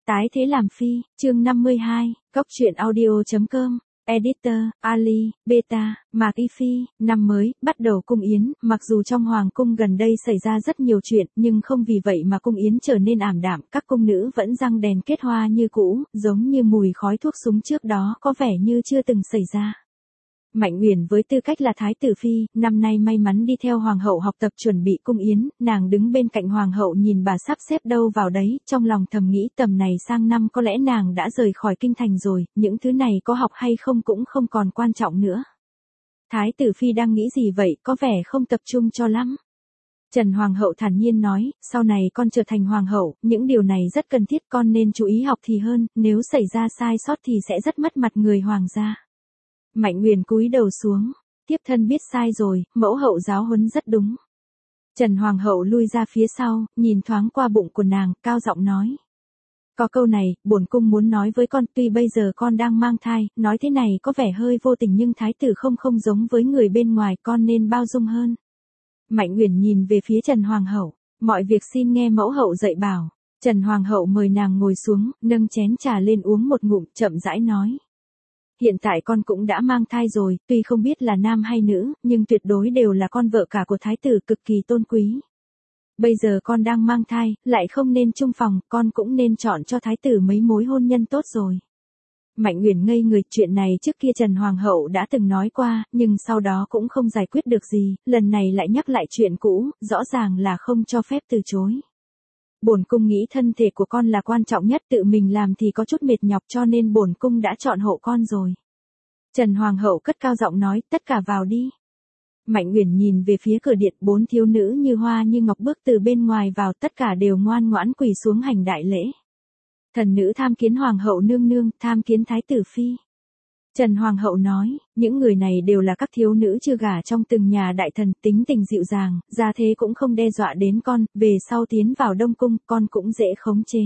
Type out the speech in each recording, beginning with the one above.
Tái thế làm phi, chương 52, Cốc truyện audio.com, Editor, Ali, Beta, Mạc Y Phi, năm mới, bắt đầu cung yến, mặc dù trong hoàng cung gần đây xảy ra rất nhiều chuyện, nhưng không vì vậy mà cung yến trở nên ảm đạm, các cung nữ vẫn răng đèn kết hoa như cũ, giống như mùi khói thuốc súng trước đó có vẻ như chưa từng xảy ra. Mạnh Uyển với tư cách là thái tử phi, năm nay may mắn đi theo hoàng hậu học tập chuẩn bị cung yến, nàng đứng bên cạnh hoàng hậu nhìn bà sắp xếp đâu vào đấy, trong lòng thầm nghĩ tầm này sang năm có lẽ nàng đã rời khỏi kinh thành rồi, những thứ này có học hay không cũng không còn quan trọng nữa. Thái tử phi đang nghĩ gì vậy, có vẻ không tập trung cho lắm. Trần hoàng hậu thản nhiên nói, sau này con trở thành hoàng hậu, những điều này rất cần thiết, con nên chú ý học thì hơn, nếu xảy ra sai sót thì sẽ rất mất mặt người hoàng gia. Mạnh Uyển cúi đầu xuống, tiếp thân biết sai rồi, mẫu hậu giáo huấn rất đúng. Trần hoàng hậu lui ra phía sau, nhìn thoáng qua bụng của nàng, cao giọng nói. Có câu này, bổn cung muốn nói với con, tuy bây giờ con đang mang thai, nói thế này có vẻ hơi vô tình nhưng thái tử không giống với người bên ngoài, con nên bao dung hơn. Mạnh Uyển nhìn về phía Trần hoàng hậu, mọi việc xin nghe mẫu hậu dạy bảo. Trần hoàng hậu mời nàng ngồi xuống, nâng chén trà lên uống một ngụm, chậm rãi nói. Hiện tại con cũng đã mang thai rồi, tuy không biết là nam hay nữ, nhưng tuyệt đối đều là con vợ cả của thái tử cực kỳ tôn quý. Bây giờ con đang mang thai, lại không nên chung phòng, con cũng nên chọn cho thái tử mấy mối hôn nhân tốt rồi. Mạnh Uyển ngây người, chuyện này trước kia Trần hoàng hậu đã từng nói qua, nhưng sau đó cũng không giải quyết được gì, lần này lại nhắc lại chuyện cũ, rõ ràng là không cho phép từ chối. Bổn cung nghĩ thân thể của con là quan trọng nhất, tự mình làm thì có chút mệt nhọc cho nên bổn cung đã chọn hộ con rồi. Trần hoàng hậu cất cao giọng nói, tất cả vào đi. Mạnh Uyển nhìn về phía cửa điện, 4 thiếu nữ như hoa như ngọc bước từ bên ngoài vào, tất cả đều ngoan ngoãn quỳ xuống hành đại lễ. Thần nữ tham kiến hoàng hậu nương nương, tham kiến thái tử phi. Trần hoàng hậu nói, những người này đều là các thiếu nữ chưa gả trong từng nhà đại thần, tính tình dịu dàng, gia thế cũng không đe dọa đến con, về sau tiến vào đông cung, con cũng dễ khống chế.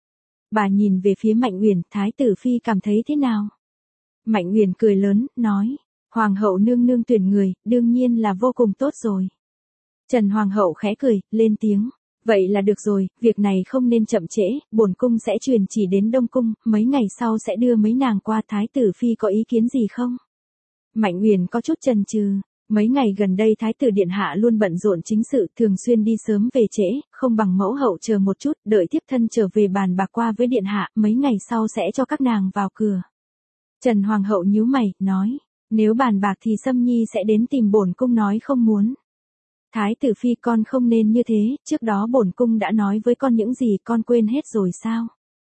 Bà nhìn về phía Mạnh Uyển, thái tử phi cảm thấy thế nào? Mạnh Uyển cười lớn, nói, hoàng hậu nương nương tuyển người, đương nhiên là vô cùng tốt rồi. Trần hoàng hậu khẽ cười, lên tiếng. Vậy là được rồi, việc này không nên chậm trễ, bổn cung sẽ truyền chỉ đến Đông Cung, mấy ngày sau sẽ đưa mấy nàng qua, thái tử phi có ý kiến gì không? Mạnh Uyển có chút chần chừ, mấy ngày gần đây thái tử điện hạ luôn bận rộn chính sự, thường xuyên đi sớm về trễ, không bằng mẫu hậu chờ một chút, đợi tiếp thân trở về bàn bạc qua với điện hạ, mấy ngày sau sẽ cho các nàng vào cửa. Trần hoàng hậu nhíu mày, nói, nếu bàn bạc thì Sâm Nhi sẽ đến tìm bổn cung nói không muốn. Thái tử phi con không nên như thế, trước đó bổn cung đã nói với con những gì con quên hết rồi sao?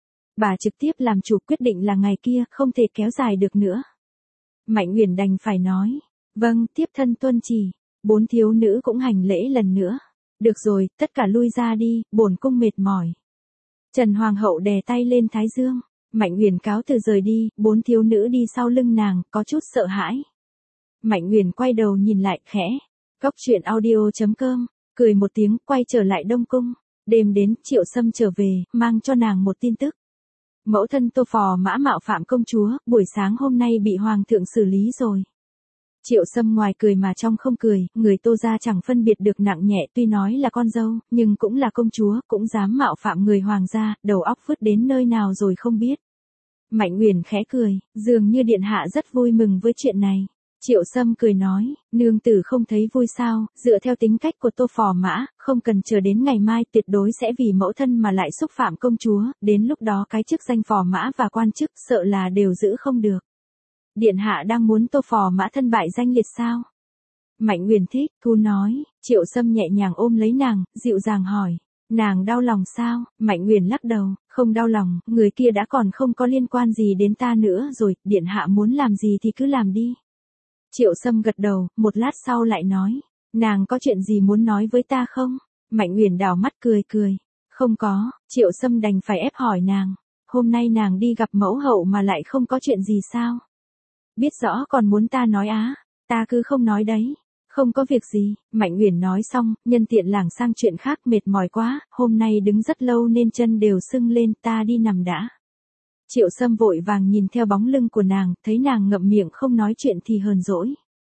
Bà trực tiếp làm chủ, quyết định là ngày kia, không thể kéo dài được nữa. Mạnh Uyển đành phải nói, vâng, tiếp thân tuân chỉ. 4 thiếu nữ cũng hành lễ lần nữa. Được rồi, tất cả lui ra đi, bổn cung mệt mỏi. Trần hoàng hậu đè tay lên thái dương, Mạnh Uyển cáo từ rời đi, 4 thiếu nữ đi sau lưng nàng, có chút sợ hãi. Mạnh Uyển quay đầu nhìn lại, khẽ. Cốc truyện audio.com, cười một tiếng, quay trở lại Đông Cung. Đêm đến, Triệu Sâm trở về, mang cho nàng một tin tức. Mẫu thân Tô Phò Mã mạo phạm công chúa, buổi sáng hôm nay bị hoàng thượng xử lý rồi. Triệu Sâm ngoài cười mà trong không cười, người Tô gia chẳng phân biệt được nặng nhẹ, tuy nói là con dâu, nhưng cũng là công chúa, cũng dám mạo phạm người hoàng gia, đầu óc vứt đến nơi nào rồi không biết. Mạnh Uyển khẽ cười, dường như điện hạ rất vui mừng với chuyện này. Triệu Sâm cười nói, nương tử không thấy vui sao, dựa theo tính cách của Tô Phò Mã, không cần chờ đến ngày mai, tuyệt đối sẽ vì mẫu thân mà lại xúc phạm công chúa, đến lúc đó cái chức danh Phò Mã và quan chức sợ là đều giữ không được. Điện hạ đang muốn Tô Phò Mã thân bại danh liệt sao? Mạnh Uyển thích thú nói, Triệu Sâm nhẹ nhàng ôm lấy nàng, dịu dàng hỏi, nàng đau lòng sao? Mạnh Uyển lắc đầu, không đau lòng, người kia đã còn không có liên quan gì đến ta nữa rồi, điện hạ muốn làm gì thì cứ làm đi. Triệu Sâm gật đầu, một lát sau lại nói, nàng có chuyện gì muốn nói với ta không? Mạnh Uyển đảo mắt cười cười, không có. Triệu Sâm đành phải ép hỏi nàng, hôm nay nàng đi gặp mẫu hậu mà lại không có chuyện gì sao? Biết rõ còn muốn ta nói á, ta cứ không nói đấy. Không có việc gì, Mạnh Uyển nói xong, nhân tiện lảng sang chuyện khác, mệt mỏi quá, hôm nay đứng rất lâu nên chân đều sưng lên, ta đi nằm đã. Triệu Sâm vội vàng nhìn theo bóng lưng của nàng, thấy nàng ngậm miệng không nói chuyện thì hờn dỗi.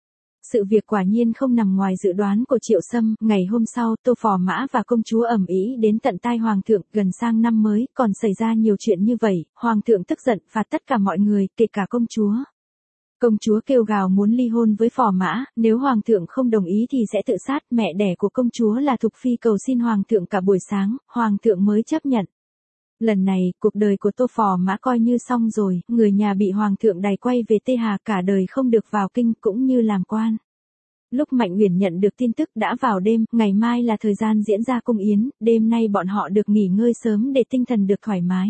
Sự việc quả nhiên không nằm ngoài dự đoán của Triệu Sâm, ngày hôm sau, Tô Phò Mã và công chúa ầm ĩ đến tận tai hoàng thượng, gần sang năm mới, còn xảy ra nhiều chuyện như vậy, hoàng thượng tức giận, phạt tất cả mọi người, kể cả công chúa. Công chúa kêu gào muốn ly hôn với Phò Mã, nếu hoàng thượng không đồng ý thì sẽ tự sát, mẹ đẻ của công chúa là Thục Phi cầu xin hoàng thượng cả buổi sáng, hoàng thượng mới chấp nhận. Lần này, cuộc đời của Tô Phò Mã coi như xong rồi, người nhà bị hoàng thượng đày quay về Tê Hà, cả đời không được vào kinh cũng như làm quan. Lúc Mạnh Uyển nhận được tin tức đã vào đêm, ngày mai là thời gian diễn ra cung yến, đêm nay bọn họ được nghỉ ngơi sớm để tinh thần được thoải mái.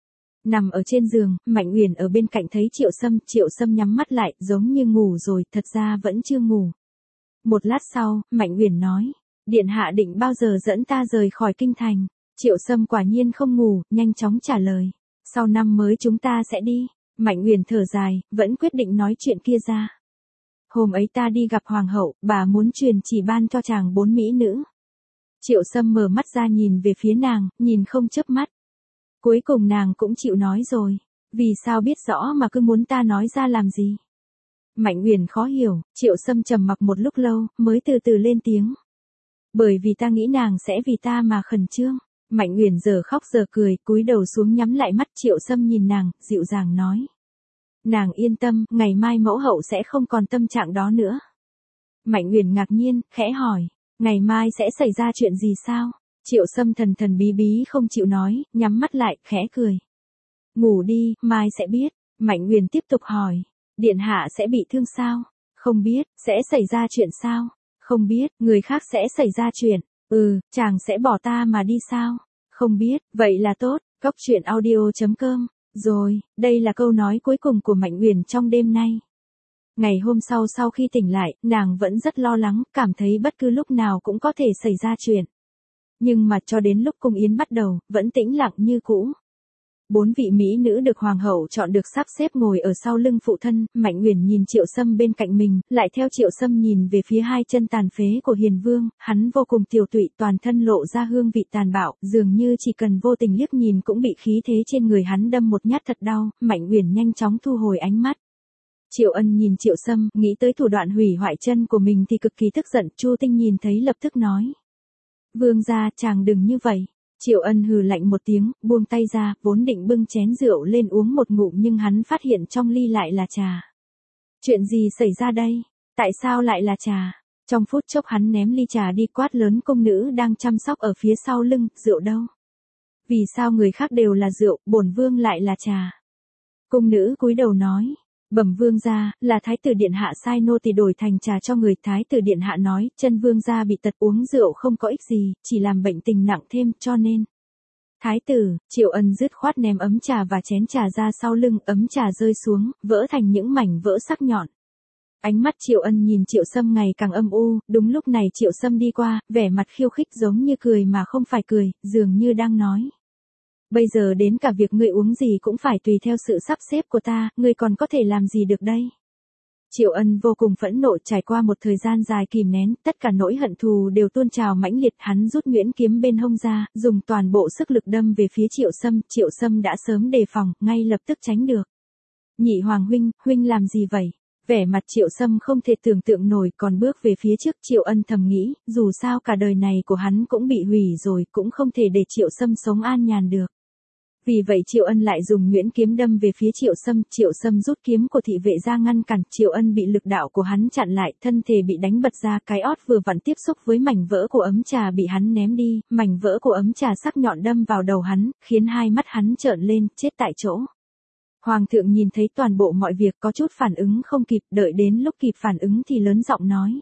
Nằm ở trên giường, Mạnh Uyển ở bên cạnh thấy Triệu Sâm nhắm mắt lại, giống như ngủ rồi, thật ra vẫn chưa ngủ. Một lát sau, Mạnh Uyển nói, điện hạ định bao giờ dẫn ta rời khỏi kinh thành. Triệu Sâm quả nhiên không ngủ, nhanh chóng trả lời. Sau năm mới chúng ta sẽ đi. Mạnh Uyển thở dài, vẫn quyết định nói chuyện kia ra. Hôm ấy ta đi gặp hoàng hậu, bà muốn truyền chỉ ban cho chàng 4 mỹ nữ. Triệu Sâm mở mắt ra nhìn về phía nàng, nhìn không chớp mắt. Cuối cùng nàng cũng chịu nói rồi. Vì sao biết rõ mà cứ muốn ta nói ra làm gì? Mạnh Uyển khó hiểu, Triệu Sâm trầm mặc một lúc lâu, mới từ từ lên tiếng. Bởi vì ta nghĩ nàng sẽ vì ta mà khẩn trương. Mạnh Uyển giờ khóc giờ cười, cúi đầu xuống nhắm lại mắt. Triệu Sâm nhìn nàng, dịu dàng nói. Nàng yên tâm, ngày mai mẫu hậu sẽ không còn tâm trạng đó nữa. Mạnh Uyển ngạc nhiên, khẽ hỏi, ngày mai sẽ xảy ra chuyện gì sao? Triệu Sâm thần thần bí bí không chịu nói, nhắm mắt lại, khẽ cười. Ngủ đi, mai sẽ biết. Mạnh Uyển tiếp tục hỏi, điện hạ sẽ bị thương sao? Không biết, sẽ xảy ra chuyện sao? Không biết, người khác sẽ xảy ra chuyện. Chàng sẽ bỏ ta mà đi sao? Không biết, vậy là tốt. Cốc truyện audio.com. Rồi, đây là câu nói cuối cùng của Mạnh Uyển trong đêm nay. Ngày hôm sau khi tỉnh lại, nàng vẫn rất lo lắng, cảm thấy bất cứ lúc nào cũng có thể xảy ra chuyện. Nhưng mà cho đến lúc cung yến bắt đầu, vẫn tĩnh lặng như cũ. 4 vị mỹ nữ được hoàng hậu chọn được sắp xếp ngồi ở sau lưng phụ thân, Mạnh Uyển nhìn Triệu Sâm bên cạnh mình, lại theo Triệu Sâm nhìn về phía 2 chân tàn phế của Hiền Vương, hắn vô cùng tiều tụy, toàn thân lộ ra hương vị tàn bạo, dường như chỉ cần vô tình liếc nhìn cũng bị khí thế trên người hắn đâm một nhát thật đau. Mạnh Uyển nhanh chóng thu hồi ánh mắt. Triệu Ân nhìn Triệu Sâm, nghĩ tới thủ đoạn hủy hoại chân của mình thì cực kỳ tức giận. Chu Tinh nhìn thấy lập tức nói: Vương gia, chàng đừng như vậy. Triệu Ân hừ lạnh một tiếng, buông tay ra, vốn định bưng chén rượu lên uống một ngụm nhưng hắn phát hiện trong ly lại là trà. Chuyện gì xảy ra đây? Tại sao lại là trà? Trong phút chốc hắn ném ly trà đi, quát lớn cung nữ đang chăm sóc ở phía sau lưng, rượu đâu? Vì sao người khác đều là rượu, bổn vương lại là trà? Cung nữ cúi đầu nói: Bẩm vương gia, là thái tử điện hạ sai nô tỳ đổi thành trà cho người. Thái tử điện hạ nói, chân vương gia bị tật, uống rượu không có ích gì, chỉ làm bệnh tình nặng thêm, cho nên. Thái tử, Triệu Ân dứt khoát ném ấm trà và chén trà ra sau lưng, ấm trà rơi xuống, vỡ thành những mảnh vỡ sắc nhọn. Ánh mắt Triệu Ân nhìn Triệu Sâm ngày càng âm u, đúng lúc này Triệu Sâm đi qua, vẻ mặt khiêu khích giống như cười mà không phải cười, dường như đang nói: Bây giờ đến cả việc ngươi uống gì cũng phải tùy theo sự sắp xếp của ta, ngươi còn có thể làm gì được đây? Triệu Ân vô cùng phẫn nộ, trải qua một thời gian dài kìm nén, tất cả nỗi hận thù đều tuôn trào mãnh liệt, hắn rút nhuyễn kiếm bên hông ra, dùng toàn bộ sức lực đâm về phía Triệu Sâm đã sớm đề phòng, ngay lập tức tránh được. Nhị hoàng huynh làm gì vậy? Vẻ mặt Triệu Sâm không thể tưởng tượng nổi, còn bước về phía trước. Triệu Ân thầm nghĩ, dù sao cả đời này của hắn cũng bị hủy rồi, cũng không thể để Triệu Sâm sống an nhàn được. Vì vậy Triệu Ân lại dùng nhuyễn kiếm đâm về phía Triệu Sâm rút kiếm của thị vệ ra ngăn cản, Triệu Ân bị lực đạo của hắn chặn lại, thân thể bị đánh bật ra, cái ót vừa vặn tiếp xúc với mảnh vỡ của ấm trà bị hắn ném đi, mảnh vỡ của ấm trà sắc nhọn đâm vào đầu hắn, khiến hai mắt hắn trợn lên, chết tại chỗ. Hoàng thượng nhìn thấy toàn bộ mọi việc, có chút phản ứng không kịp, đợi đến lúc kịp phản ứng thì lớn giọng nói: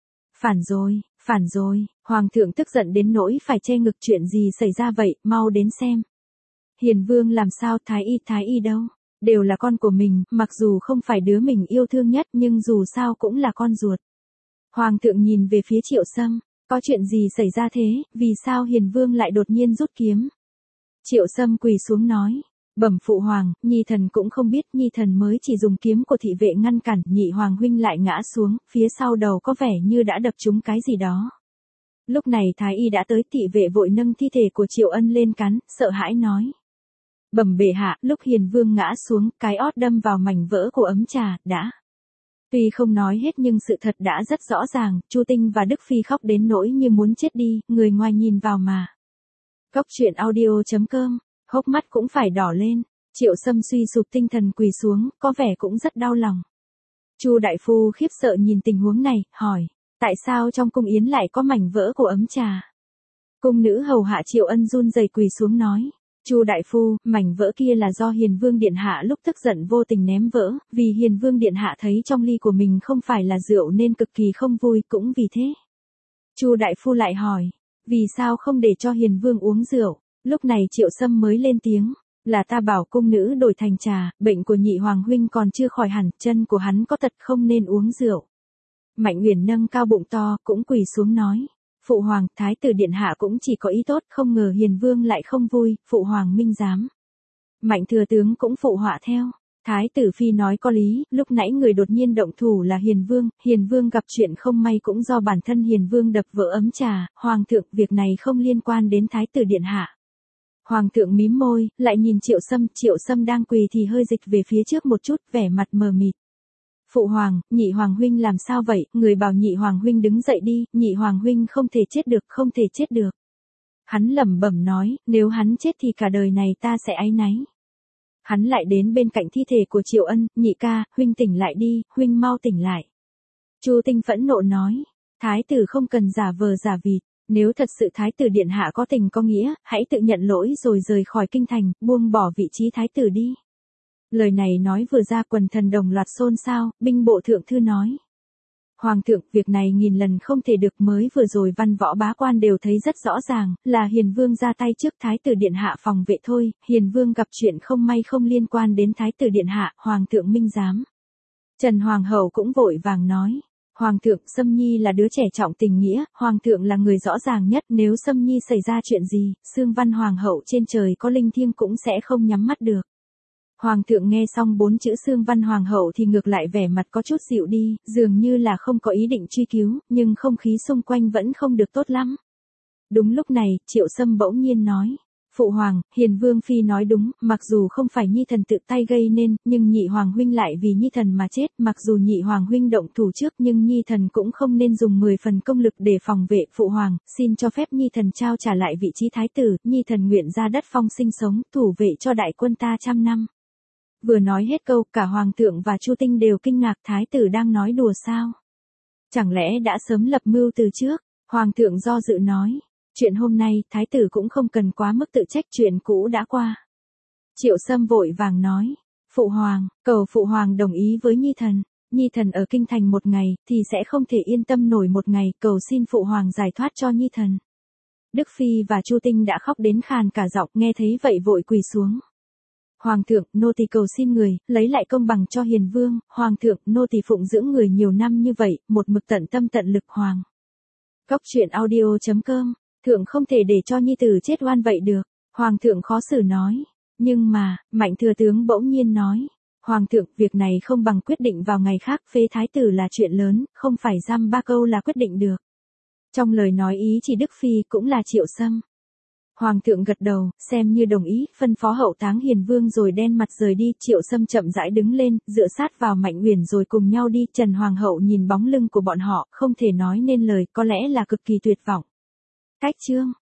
Phản rồi, Hoàng thượng tức giận đến nỗi phải che ngực. Chuyện gì xảy ra vậy, mau đến xem. Hiền Vương làm sao? Thái y đâu? Đều là con của mình, mặc dù không phải đứa mình yêu thương nhất nhưng dù sao cũng là con ruột. Hoàng thượng nhìn về phía Triệu Sâm, có chuyện gì xảy ra thế, vì sao Hiền Vương lại đột nhiên rút kiếm? Triệu Sâm quỳ xuống nói: Bẩm phụ hoàng, nhi thần cũng không biết, nhi thần mới chỉ dùng kiếm của thị vệ ngăn cản. Nhị hoàng huynh lại ngã xuống, phía sau đầu có vẻ như đã đập trúng cái gì đó. Lúc này thái y đã tới, thị vệ vội nâng thi thể của Triệu Ân lên cắn, sợ hãi nói: Bẩm bệ hạ, lúc Hiền Vương ngã xuống, cái ót đâm vào mảnh vỡ của ấm trà, đã Tuy không nói hết nhưng sự thật đã rất rõ ràng, Chu Tinh và Đức Phi khóc đến nỗi như muốn chết đi, người ngoài nhìn vào mà. Cốc truyện audio.com, hốc mắt cũng phải đỏ lên, Triệu Sâm suy sụp tinh thần quỳ xuống, có vẻ cũng rất đau lòng. Chu đại phu khiếp sợ nhìn tình huống này, hỏi, tại sao trong cung yến lại có mảnh vỡ của ấm trà? Cung nữ hầu hạ Triệu Ân run rẩy quỳ xuống nói, Chu đại phu, mảnh vỡ kia là do Hiền Vương điện hạ lúc tức giận vô tình ném vỡ, vì Hiền Vương điện hạ thấy trong ly của mình không phải là rượu nên cực kỳ không vui, cũng vì thế. Chu đại phu lại hỏi, vì sao không để cho Hiền Vương uống rượu? Lúc này Triệu Sâm mới lên tiếng, là ta bảo cung nữ đổi thành trà, bệnh của nhị hoàng huynh còn chưa khỏi hẳn, chân của hắn có tật không nên uống rượu. Mạnh Uyển nâng cao bụng to, cũng quỳ xuống nói, phụ hoàng, thái tử điện hạ cũng chỉ có ý tốt, không ngờ Hiền Vương lại không vui, phụ hoàng minh giám. Mạnh thừa tướng cũng phụ họa theo. Thái tử phi nói có lý, lúc nãy người đột nhiên động thủ là Hiền Vương gặp chuyện không may cũng do bản thân Hiền Vương đập vỡ ấm trà, hoàng thượng, việc này không liên quan đến thái tử điện hạ. Hoàng thượng mím môi, lại nhìn Triệu Sâm đang quỳ thì hơi dịch về phía trước một chút, vẻ mặt mờ mịt. Phụ hoàng, nhị hoàng huynh làm sao vậy, người bảo nhị hoàng huynh đứng dậy đi, nhị hoàng huynh không thể chết được, không thể chết được. Hắn lẩm bẩm nói, nếu hắn chết thì cả đời này ta sẽ áy náy. Hắn lại đến bên cạnh thi thể của Triệu Ân, nhị ca, huynh tỉnh lại đi, huynh mau tỉnh lại. Chu Tinh phẫn nộ nói, thái tử không cần giả vờ giả vịt, nếu thật sự thái tử điện hạ có tình có nghĩa, hãy tự nhận lỗi rồi rời khỏi kinh thành, buông bỏ vị trí thái tử đi. Lời này nói vừa ra quần thần đồng loạt xôn xao, binh bộ thượng thư nói. Hoàng thượng, việc này nghìn lần không thể được, mới vừa rồi văn võ bá quan đều thấy rất rõ ràng, là Hiền Vương ra tay trước thái tử điện hạ phòng vệ thôi, Hiền Vương gặp chuyện không may không liên quan đến thái tử điện hạ, hoàng thượng minh giám. Trần Hoàng hậu cũng vội vàng nói, hoàng thượng, Sâm Nhi là đứa trẻ trọng tình nghĩa, hoàng thượng là người rõ ràng nhất, nếu Sâm Nhi xảy ra chuyện gì, Xương Văn hoàng hậu trên trời có linh thiêng cũng sẽ không nhắm mắt được. Hoàng thượng nghe xong 4 chữ Xương Văn hoàng hậu thì ngược lại vẻ mặt có chút dịu đi, dường như là không có ý định truy cứu, nhưng không khí xung quanh vẫn không được tốt lắm. Đúng lúc này, Triệu Sâm bỗng nhiên nói, phụ hoàng, Hiền Vương phi nói đúng, mặc dù không phải Nhi thần tự tay gây nên, nhưng nhị hoàng huynh lại vì Nhi thần mà chết, mặc dù nhị hoàng huynh động thủ trước nhưng Nhi thần cũng không nên dùng 10 phần công lực để phòng vệ, phụ hoàng, xin cho phép Nhi thần trao trả lại vị trí thái tử, Nhi thần nguyện ra đất phong sinh sống, thủ vệ cho đại quân ta 100 năm. Vừa nói hết câu, cả hoàng thượng và Chu Tinh đều kinh ngạc, thái tử đang nói đùa sao? Chẳng lẽ đã sớm lập mưu từ trước? Hoàng thượng do dự nói, chuyện hôm nay, thái tử cũng không cần quá mức tự trách, chuyện cũ đã qua. Triệu Sâm vội vàng nói, phụ hoàng, cầu phụ hoàng đồng ý với Nhi thần ở kinh thành một ngày, thì sẽ không thể yên tâm nổi một ngày, cầu xin phụ hoàng giải thoát cho Nhi thần. Đức Phi và Chu Tinh đã khóc đến khàn cả giọng, nghe thấy vậy vội quỳ xuống. Hoàng thượng, nô tỳ cầu xin người, lấy lại công bằng cho Hiền Vương, hoàng thượng, nô tỳ phụng dưỡng người nhiều năm như vậy, một mực tận tâm tận lực hoàng. Cốc truyện audio.com, thượng không thể để cho nhi tử chết oan vậy được, hoàng thượng khó xử nói. Nhưng mà, Mạnh thừa tướng bỗng nhiên nói, hoàng thượng, việc này không bằng quyết định vào ngày khác, phế thái tử là chuyện lớn, không phải dăm ba câu là quyết định được. Trong lời nói ý chỉ Đức Phi cũng là Triệu Sâm. Hoàng thượng gật đầu, xem như đồng ý, phân phó hậu táng Hiền Vương rồi đen mặt rời đi, Triệu Sâm chậm rãi đứng lên, dựa sát vào Mạnh Uyển rồi cùng nhau đi, Trần Hoàng hậu nhìn bóng lưng của bọn họ, không thể nói nên lời, có lẽ là cực kỳ tuyệt vọng. Cách chương